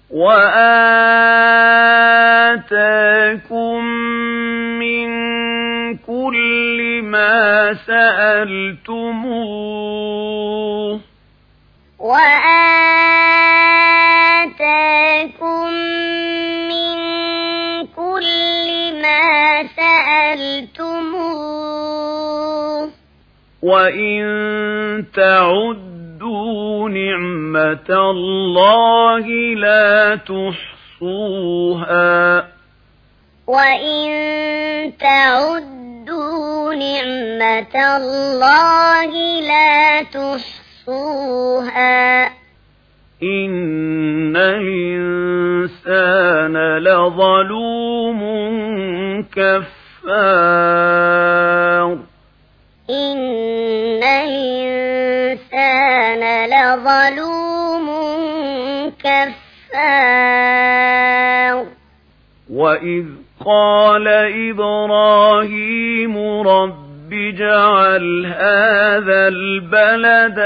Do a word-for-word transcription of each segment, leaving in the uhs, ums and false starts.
وآتاكم من كل ما سألتموه وآتاكم من كل ما سألتموه وإن تعدوا نعمة الله لا تحصوها وإن تعدوا نعمة الله لا تحصوها إن الإنسان لظلوم كفار إن الإنسان لظلوم كفار وإذ قال إبراهيم رب اجعل هذا البلد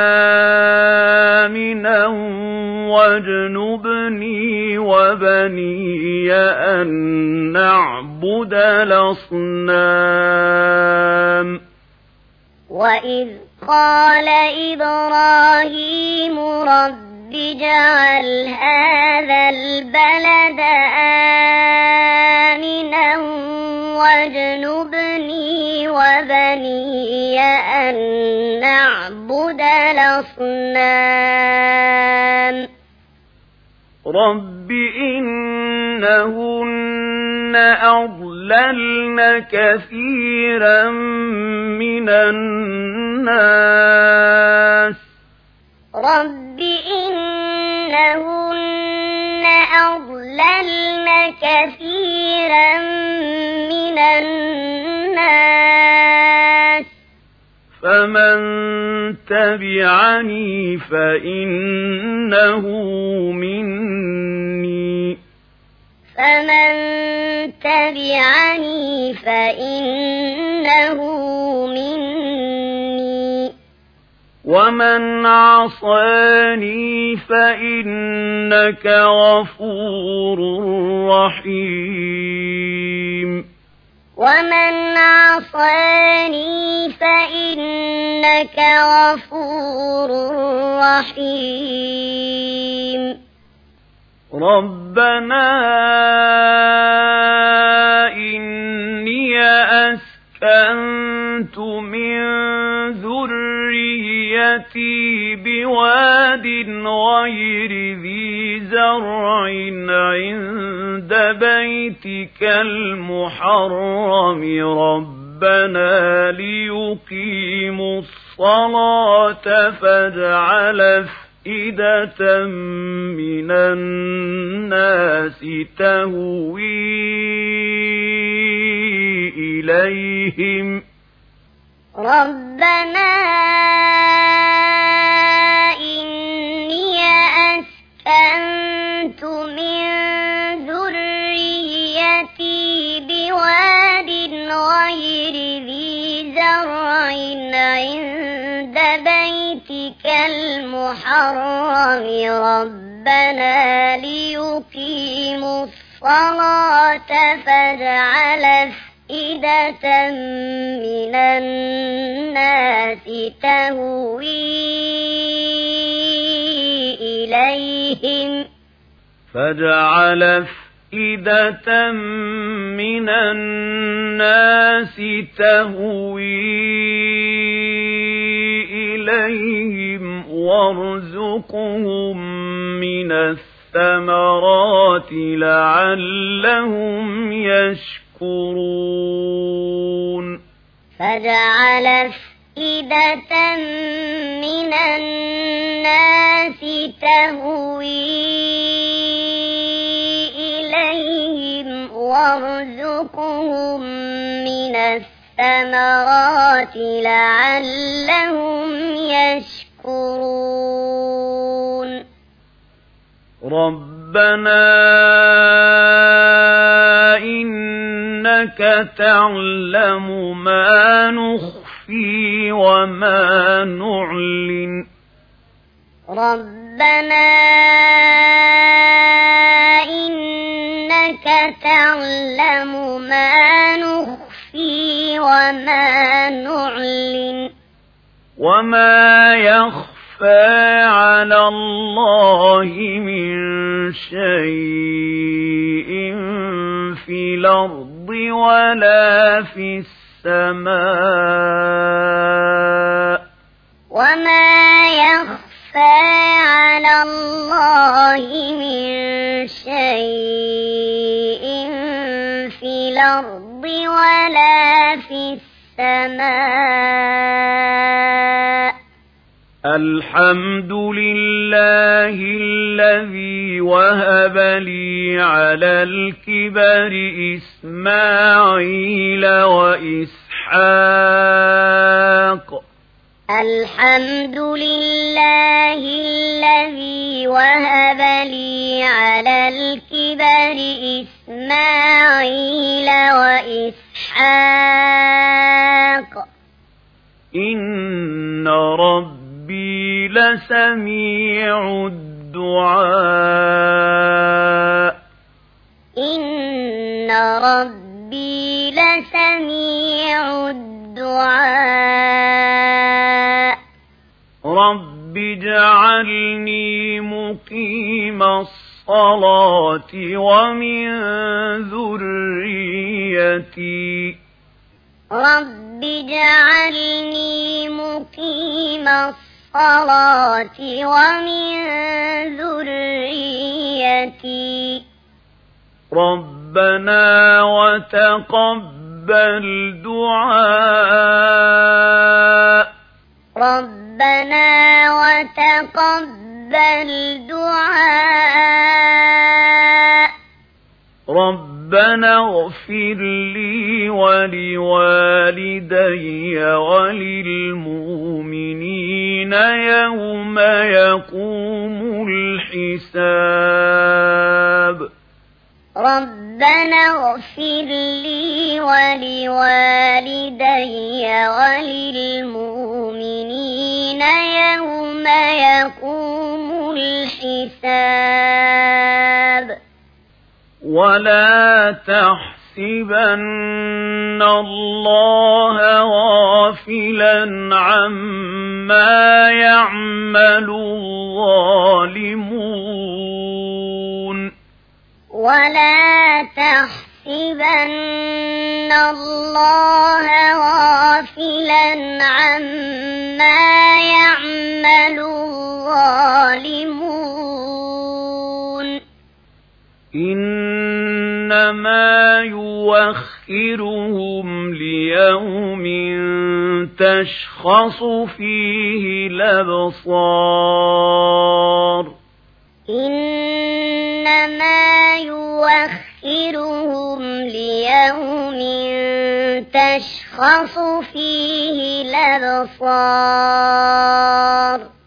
آمنا واجنبني وبني أن نعبد الأصنام وإذ قال إبراهيم رب اجعل هذا البلد آمنا واجنبني وبني أن نعبد الأصنام رب إنهن أضللن كثيرا من الناس رب إنهن أضللن كثيرا من الناس فمن تبعني فإنه مني فمن تبعني فإنه مني ومن عصاني فإنك غفور رحيم ومن عصاني فإنك غفور رحيم ربنا إني أسكنت من ذريتي بواد غير ذي زرع عند بيتك المحرم ربنا ليقيموا الصلاة فاجعل أفئدة من الناس تهوي إليهم ربنا إني أسكنت من ذريتي بواد غير ذي زرع عند بيتك المحرم ربنا ليقيموا الصلاة فاجعل أفئدة من الناس تهوي إليهم فاجعل أفئدة من الناس تهوي إليهم وارزقهم من الثمرات لعلهم يشكرون فاجعل أفئدة من الناس تهوي إليهم وارزقهم من الثمرات لعلهم يشكرون ربنا إنك تعلم ما نخفي وما نعلن ربنا إنك تعلم ما نخفي وما نعلن وما يخفى على الله من شيء في الأرض ولا في السماء وما يخفى على الله من شيء في الأرض ولا في السماء الحمد لله الذي وهب لي على الكبر إسماعيل وإسحاق الحمد لله الذي وهب لي على الكبر إسماعيل وإسحاق إن ربي لسميع الدعاء إن ربي لسميع الدعاء رب اجعلني مقيم الصلاة ومن ذريتي رب اجعلني مقيم الصلاة ومن ذريتي ربنا وتقبل دعاء ربنا وتقبل دعاء ربنا اغفر لي ولوالدي وللمؤمنين يوم يقوم الحساب ربنا اغفر لي ولوالدي وللمؤمنين يوم يقوم الحساب ولا تحسبن الله غافلا عما يعمل الظالمون ولا تحسبن الله غافلا عما يعمل الظالمون إنما يوخرهم ليوم تشخص فيه الأبصار إنما يوخرهم ليوم تشخص فيه الأبصار